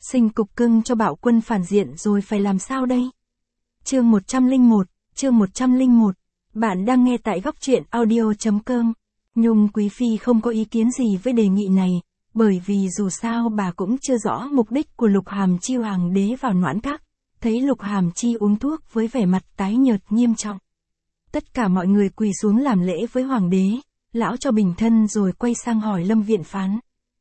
Sinh cục cưng cho Bạo Quân phản diện rồi phải làm sao đây? Chương 101, bạn đang nghe tại góc truyện audio.com. Nhung Quý Phi không có ý kiến gì với đề nghị này, bởi vì dù sao bà cũng chưa rõ mục đích của Lục Hàm Chi. Hoàng đế vào Noãn Các, thấy Lục Hàm Chi uống thuốc với vẻ mặt tái nhợt nghiêm trọng. Tất cả mọi người quỳ xuống làm lễ với Hoàng đế, lão cho bình thân rồi quay sang hỏi Lâm Viện Phán.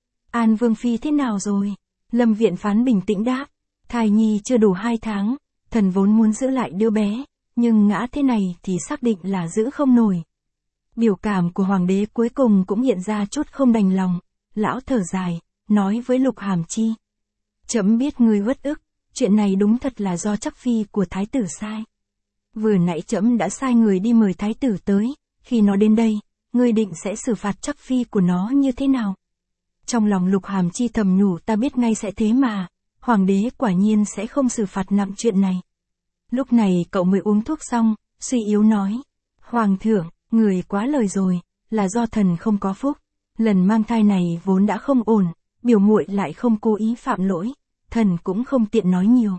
An Vương Phi thế nào rồi? Lâm Viện Phán bình tĩnh đáp, thai nhi chưa đủ 2 tháng, thần vốn muốn giữ lại đứa bé, nhưng ngã thế này thì xác định là giữ không nổi. Biểu cảm của Hoàng đế cuối cùng cũng hiện ra chút không đành lòng, lão thở dài, nói với Lục Hàm Chi. Trẫm biết ngươi uất ức, chuyện này đúng thật là do chắc phi của thái tử sai. Vừa nãy trẫm đã sai người đi mời thái tử tới, khi nó đến đây, ngươi định sẽ xử phạt chắc phi của nó như thế nào? Trong lòng Lục Hàm Chi thầm nhủ, ta biết ngay sẽ thế mà, Hoàng đế quả nhiên sẽ không xử phạt nặng chuyện này. Lúc này cậu mới uống thuốc xong, suy yếu nói. Hoàng thượng, người quá lời rồi, là do thần không có phúc. Lần mang thai này vốn đã không ổn, biểu muội lại không cố ý phạm lỗi, thần cũng không tiện nói nhiều.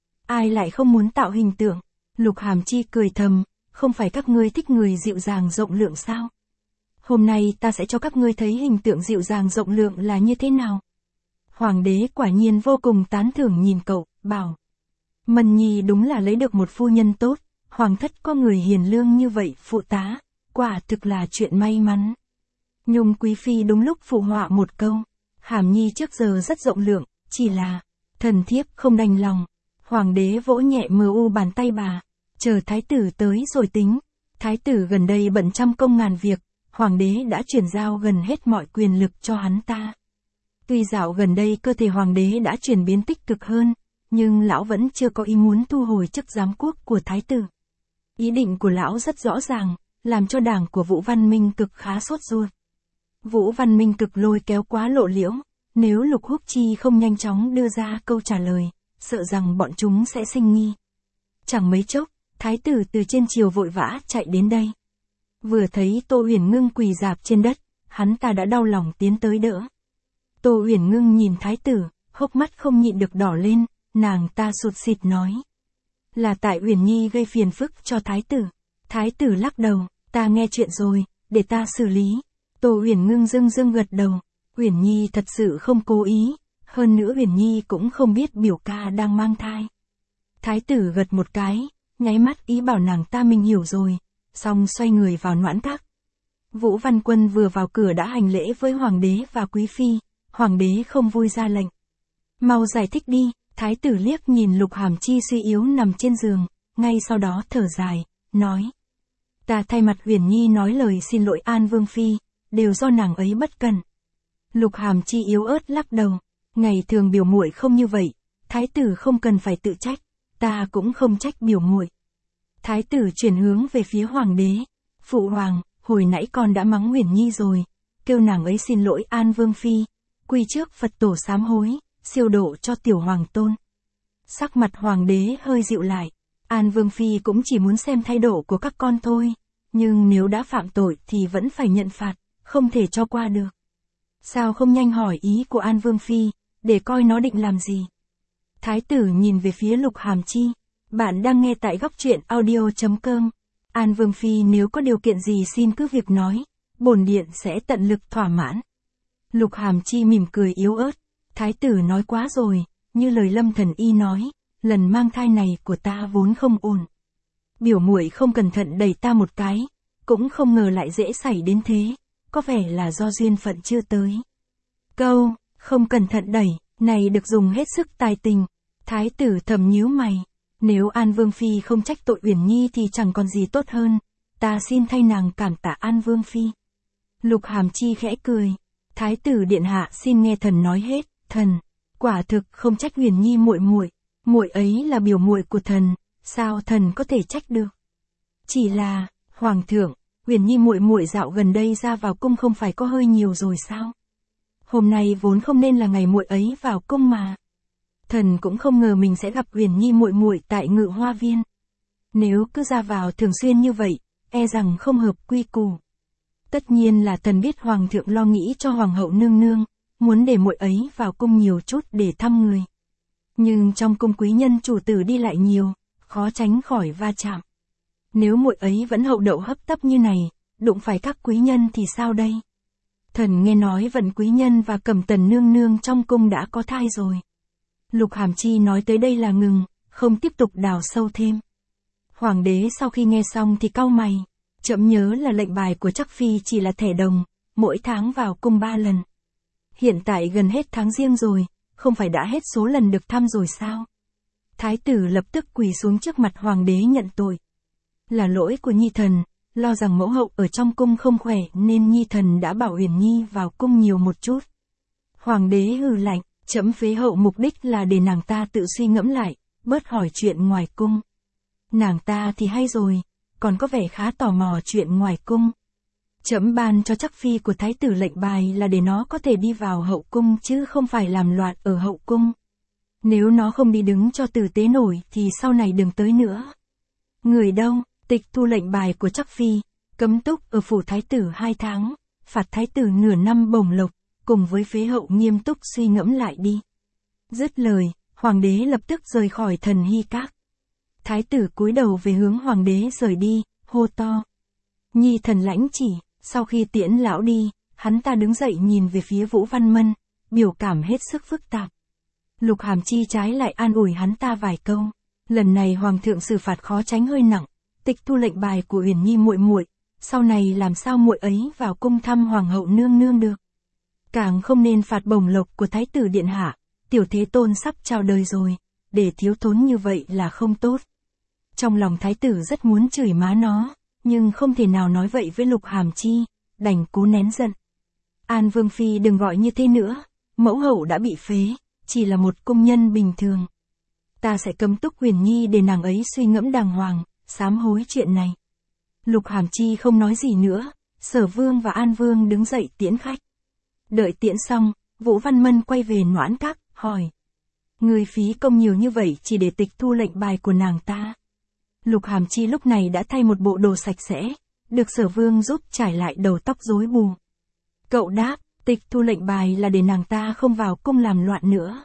Ai lại không muốn tạo hình tượng? Lục Hàm Chi cười thầm, không phải các ngươi thích người dịu dàng rộng lượng sao? Hôm nay ta sẽ cho các ngươi thấy hình tượng dịu dàng rộng lượng là như thế nào. Hoàng đế quả nhiên vô cùng tán thưởng nhìn cậu, bảo. Mân Nhi đúng là lấy được một phu nhân tốt, hoàng thất có người hiền lương như vậy phụ tá, quả thực là chuyện may mắn. Nhung Quý Phi đúng lúc phụ họa một câu, Hàm Nhi trước giờ rất rộng lượng, chỉ là, thần thiếp không đành lòng. Hoàng đế vỗ nhẹ mờ bàn tay bà, chờ thái tử tới rồi tính. Thái tử gần đây bận trăm công ngàn việc, Hoàng đế đã chuyển giao gần hết mọi quyền lực cho hắn ta. Tuy dạo gần đây cơ thể Hoàng đế đã chuyển biến tích cực hơn, nhưng lão vẫn chưa có ý muốn thu hồi chức giám quốc của thái tử. Ý định của lão rất rõ ràng, làm cho đảng của Vũ Văn Minh Cực khá sốt ruột. Vũ Văn Minh Cực lôi kéo quá lộ liễu, nếu Lục Húc Chi không nhanh chóng đưa ra câu trả lời, sợ rằng bọn chúng sẽ sinh nghi. Chẳng mấy chốc, thái tử từ trên triều vội vã chạy đến đây. Vừa thấy Tô Uyển Ngưng quỳ rạp trên đất, hắn ta đã đau lòng tiến tới đỡ. Tô Uyển Ngưng nhìn thái tử, hốc mắt không nhịn được đỏ lên, nàng ta sụt sịt nói. Là tại Uyển Nhi gây phiền phức cho thái tử. Thái tử lắc đầu, ta nghe chuyện rồi, để ta xử lý. Tô Uyển Ngưng dưng gật đầu, Uyển Nhi thật sự không cố ý, hơn nữa Uyển Nhi cũng không biết biểu ca đang mang thai. Thái tử gật một cái, nháy mắt ý bảo nàng ta mình hiểu rồi, xong xoay người vào Noãn Các. Vũ Văn Quân vừa vào cửa đã hành lễ với Hoàng đế và Quý Phi, Hoàng đế không vui ra lệnh. Mau giải thích đi, thái tử liếc nhìn Lục Hàm Chi suy yếu nằm trên giường, ngay sau đó thở dài, nói. Ta thay mặt Uyển Nhi nói lời xin lỗi An Vương Phi, đều do nàng ấy bất cẩn. Lục Hàm Chi yếu ớt lắc đầu, ngày thường biểu muội không như vậy, thái tử không cần phải tự trách, ta cũng không trách biểu muội. Thái tử chuyển hướng về phía Hoàng đế, phụ hoàng, hồi nãy con đã mắng Uyển Nhi rồi, kêu nàng ấy xin lỗi An Vương Phi, quy trước Phật tổ sám hối, siêu độ cho tiểu hoàng tôn. Sắc mặt Hoàng đế hơi dịu lại, An Vương Phi cũng chỉ muốn xem thái độ của các con thôi, nhưng nếu đã phạm tội thì vẫn phải nhận phạt, không thể cho qua được. Sao không nhanh hỏi ý của An Vương Phi, để coi nó định làm gì? Thái tử nhìn về phía Lục Hàm Chi, bạn đang nghe tại góc truyện audio.com. An Vương Phi nếu có điều kiện gì xin cứ việc nói, bổn điện sẽ tận lực thỏa mãn. Lục Hàm Chi mỉm cười yếu ớt, thái tử nói quá rồi, như lời Lâm Thần Y nói, lần mang thai này của ta vốn không ổn. Biểu muội không cẩn thận đẩy ta một cái, cũng không ngờ lại dễ xảy đến thế, có vẻ là do duyên phận chưa tới. Câu, không cẩn thận đẩy, này được dùng hết sức tài tình, thái tử thầm nhíu mày. Nếu An Vương Phi không trách tội Uyển Nhi thì chẳng còn gì tốt hơn, ta xin thay nàng cảm tạ An Vương Phi. Lục Hàm Chi khẽ cười, thái tử điện hạ xin nghe thần nói hết, thần, quả thực không trách Uyển Nhi muội ấy là biểu muội của thần, sao thần có thể trách được? Chỉ là, hoàng thượng, Uyển Nhi muội dạo gần đây ra vào cung không phải có hơi nhiều rồi sao? Hôm nay vốn không nên là ngày muội ấy vào cung mà. Thần cũng không ngờ mình sẽ gặp Uyển Nhi muội tại Ngự Hoa Viên. Nếu cứ ra vào thường xuyên như vậy, e rằng không hợp quy củ. Tất nhiên là thần biết hoàng thượng lo nghĩ cho hoàng hậu nương nương, muốn để muội ấy vào cung nhiều chút để thăm người. Nhưng trong cung quý nhân chủ tử đi lại nhiều, khó tránh khỏi va chạm. Nếu muội ấy vẫn hậu đậu hấp tấp như này, đụng phải các quý nhân thì sao đây? Thần nghe nói Vận quý nhân và Cẩm Tần nương nương trong cung đã có thai rồi. Lục Hàm Chi nói tới đây là ngừng, không tiếp tục đào sâu thêm. Hoàng đế sau khi nghe xong thì cau mày, chậm nhớ là lệnh bài của Trắc Phi chỉ là thẻ đồng, mỗi tháng vào cung 3 lần. Hiện tại gần hết tháng Giêng rồi, không phải đã hết số lần được thăm rồi sao? Thái tử lập tức quỳ xuống trước mặt hoàng đế nhận tội. Là lỗi của Nhi thần, lo rằng mẫu hậu ở trong cung không khỏe nên Nhi thần đã bảo Uyển Nhi vào cung nhiều một chút. Hoàng đế hừ lạnh, trẫm phế hậu mục đích là để nàng ta tự suy ngẫm lại, bớt hỏi chuyện ngoài cung. Nàng ta thì hay rồi, còn có vẻ khá tò mò chuyện ngoài cung. Trẫm ban cho Trắc Phi của thái tử lệnh bài là để nó có thể đi vào hậu cung chứ không phải làm loạn ở hậu cung. Nếu nó không đi đứng cho tử tế nổi thì sau này đừng tới nữa. Người đâu, tịch thu lệnh bài của Trắc Phi, cấm túc ở phủ thái tử 2 tháng, phạt thái tử nửa năm bổng lộc, cùng với phế hậu nghiêm túc suy ngẫm lại đi. Dứt lời, hoàng đế lập tức rời khỏi Thần Hy Các. Thái tử cúi đầu về hướng hoàng đế rời đi, hô to. Nhi thần lãnh chỉ. Sau khi tiễn lão đi, hắn ta đứng dậy nhìn về phía Vũ Văn Mân, biểu cảm hết sức phức tạp. Lục Hàm Chi trái lại an ủi hắn ta vài câu. Lần này hoàng thượng xử phạt khó tránh hơi nặng, tịch thu lệnh bài của Uyển Nhi muội muội, sau này làm sao muội ấy vào cung thăm hoàng hậu nương nương được. Càng không nên phạt bổng lộc của thái tử điện hạ, tiểu thế tôn sắp chào đời rồi, để thiếu thốn như vậy là không tốt. Trong lòng thái tử rất muốn chửi má nó, nhưng không thể nào nói vậy với Lục Hàm Chi, đành cố nén giận. An Vương Phi đừng gọi như thế nữa, mẫu hậu đã bị phế, chỉ là một cung nhân bình thường. Ta sẽ cấm túc Uyển Nhi để nàng ấy suy ngẫm đàng hoàng, sám hối chuyện này. Lục Hàm Chi không nói gì nữa, Sở Vương và An Vương đứng dậy tiễn khách. Đợi tiễn xong, Vũ Văn Mân quay về Noãn Các, hỏi. Người phí công nhiều như vậy chỉ để tịch thu lệnh bài của nàng ta. Lục Hàm Chi lúc này đã thay một bộ đồ sạch sẽ, được Sở Vương giúp trải lại đầu tóc rối bù. Cậu đáp, tịch thu lệnh bài là để nàng ta không vào cung làm loạn nữa.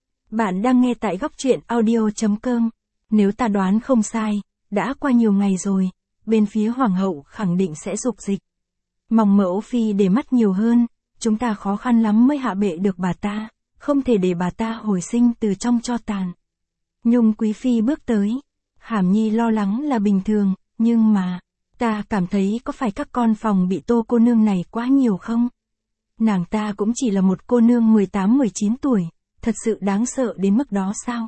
Bạn đang nghe tại góc truyện audio.com. Nếu ta đoán không sai, đã qua nhiều ngày rồi, bên phía hoàng hậu khẳng định sẽ dục dịch. Mong mẫu phi để mắt nhiều hơn, chúng ta khó khăn lắm mới hạ bệ được bà ta, không thể để bà ta hồi sinh từ trong tro tàn. Nhung quý phi bước tới. Hàm Nhi lo lắng là bình thường, nhưng mà, ta cảm thấy có phải các con phòng bị Tô cô nương này quá nhiều không? Nàng ta cũng chỉ là một cô nương 18-19 tuổi, thật sự đáng sợ đến mức đó sao?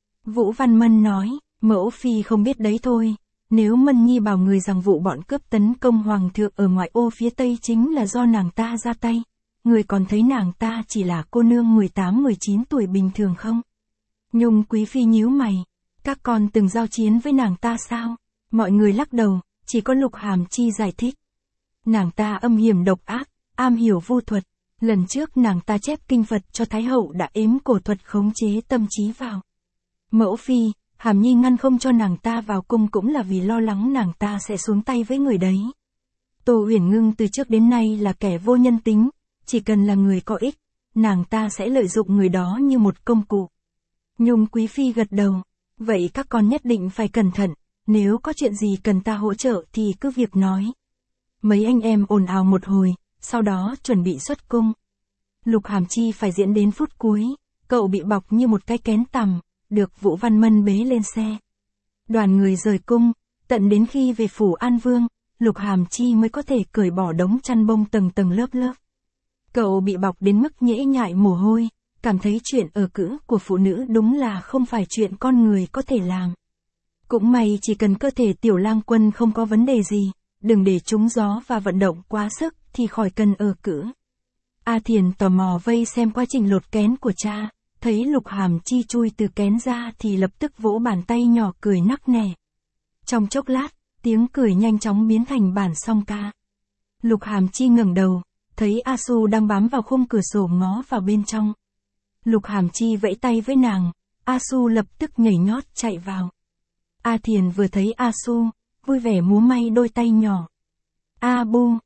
Vũ Văn Mân nói, mẫu phi không biết đấy thôi, nếu Mân Nhi bảo người rằng vụ bọn cướp tấn công hoàng thượng ở ngoại ô phía tây chính là do nàng ta ra tay, người còn thấy nàng ta chỉ là cô nương 18-19 tuổi bình thường không? Nhung quý phi nhíu mày. Các con từng giao chiến với nàng ta sao? Mọi người lắc đầu, chỉ có Lục Hàm Chi giải thích. Nàng ta âm hiểm độc ác, am hiểu vu thuật. Lần trước nàng ta chép kinh Phật cho Thái hậu đã ếm cổ thuật khống chế tâm trí vào. Mẫu phi, Hàm Nhi ngăn không cho nàng ta vào cung cũng là vì lo lắng nàng ta sẽ xuống tay với người đấy. Tô Uyển Ngưng từ trước đến nay là kẻ vô nhân tính, chỉ cần là người có ích, nàng ta sẽ lợi dụng người đó như một công cụ. Nhung quý phi gật đầu. Vậy các con nhất định phải cẩn thận, nếu có chuyện gì cần ta hỗ trợ thì cứ việc nói. Mấy anh em ồn ào một hồi, sau đó chuẩn bị xuất cung. Lục Hàm Chi phải diễn đến phút cuối, cậu bị bọc như một cái kén tằm, được Vũ Văn Mân bế lên xe. Đoàn người rời cung, tận đến khi về phủ An Vương, Lục Hàm Chi mới có thể cởi bỏ đống chăn bông tầng tầng lớp lớp. Cậu bị bọc đến mức nhễ nhại mồ hôi. Cảm thấy chuyện ở cữ của phụ nữ đúng là không phải chuyện con người có thể làm. Cũng may chỉ cần cơ thể tiểu lang quân không có vấn đề gì, đừng để trúng gió và vận động quá sức thì khỏi cần ở cữ. A Thiền tò mò vây xem quá trình lột kén của cha, thấy Lục Hàm Chi chui từ kén ra thì lập tức vỗ bàn tay nhỏ cười nắc nẻ. Trong chốc lát, tiếng cười nhanh chóng biến thành bản song ca. Lục Hàm Chi ngẩng đầu, thấy A Su đang bám vào khung cửa sổ ngó vào bên trong. Lục Hàm Chi vẫy tay với nàng, A Su lập tức nhảy nhót chạy vào. A Thiền vừa thấy A Su, vui vẻ múa may đôi tay nhỏ. A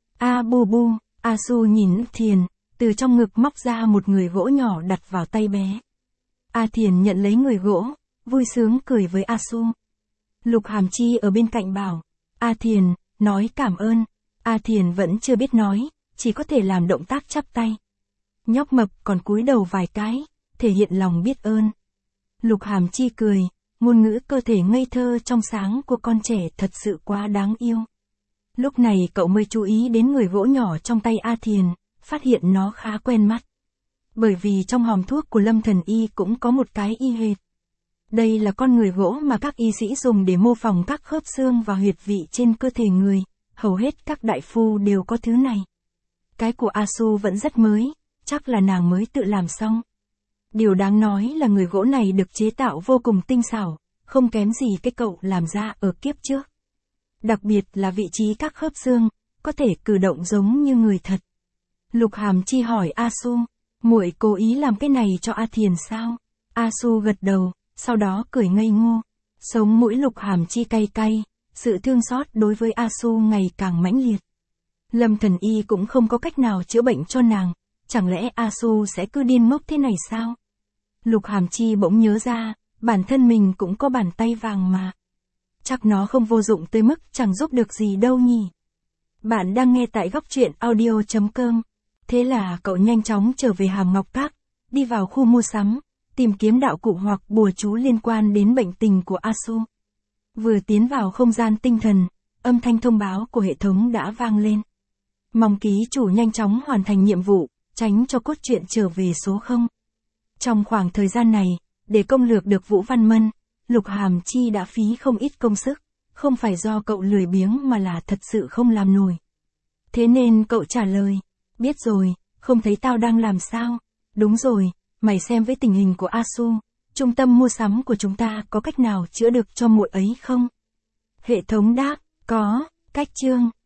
bu bu, A Su nhìn Thiền, từ trong ngực móc ra một người gỗ nhỏ đặt vào tay bé. A Thiền nhận lấy người gỗ, vui sướng cười với A Su. Lục Hàm Chi ở bên cạnh bảo, A Thiền, nói cảm ơn. A Thiền vẫn chưa biết nói, chỉ có thể làm động tác chắp tay. Nhóc mập còn cúi đầu vài cái, thể hiện lòng biết ơn. Lục Hàm Chi cười, ngôn ngữ cơ thể ngây thơ trong sáng của con trẻ thật sự quá đáng yêu. Lúc này cậu mới chú ý đến người gỗ nhỏ trong tay A Thiền, phát hiện nó khá quen mắt. Bởi vì trong hòm thuốc của Lâm Thần Y cũng có một cái y hệt. Đây là con người gỗ mà các y sĩ dùng để mô phỏng các khớp xương và huyệt vị trên cơ thể người, hầu hết các đại phu đều có thứ này. Cái của A Su vẫn rất mới, chắc là nàng mới tự làm xong. Điều đáng nói là người gỗ này được chế tạo vô cùng tinh xảo, không kém gì cái cậu làm ra ở kiếp trước. Đặc biệt là vị trí các khớp xương, có thể cử động giống như người thật. Lục Hàm Chi hỏi A Su, muội cố ý làm cái này cho A Thiền sao? A Su gật đầu, sau đó cười ngây ngô. Sống mũi Lục Hàm Chi cay cay, sự thương xót đối với A Su ngày càng mãnh liệt. Lâm Thần Y cũng không có cách nào chữa bệnh cho nàng, chẳng lẽ A Su sẽ cứ điên ngốc thế này sao? Lục Hàm Chi bỗng nhớ ra, bản thân mình cũng có bàn tay vàng mà. Chắc nó không vô dụng tới mức chẳng giúp được gì đâu nhỉ. Bạn đang nghe tại góc truyện audio.com. Thế là cậu nhanh chóng trở về Hàm Ngọc Các, đi vào khu mua sắm, tìm kiếm đạo cụ hoặc bùa chú liên quan đến bệnh tình của A Su. Vừa tiến vào không gian tinh thần, âm thanh thông báo của hệ thống đã vang lên. Mong ký chủ nhanh chóng hoàn thành nhiệm vụ, tránh cho cốt truyện trở về số 0. Trong khoảng thời gian này, để công lược được Vũ Văn Mân, Lục Hàm Chi đã phí không ít công sức, không phải do cậu lười biếng mà là thật sự không làm nổi. Thế nên cậu trả lời, biết rồi, không thấy tao đang làm sao? Đúng rồi, mày xem với tình hình của A Su, trung tâm mua sắm của chúng ta có cách nào chữa được cho muội ấy không? Hệ thống đáp, có, cách chương.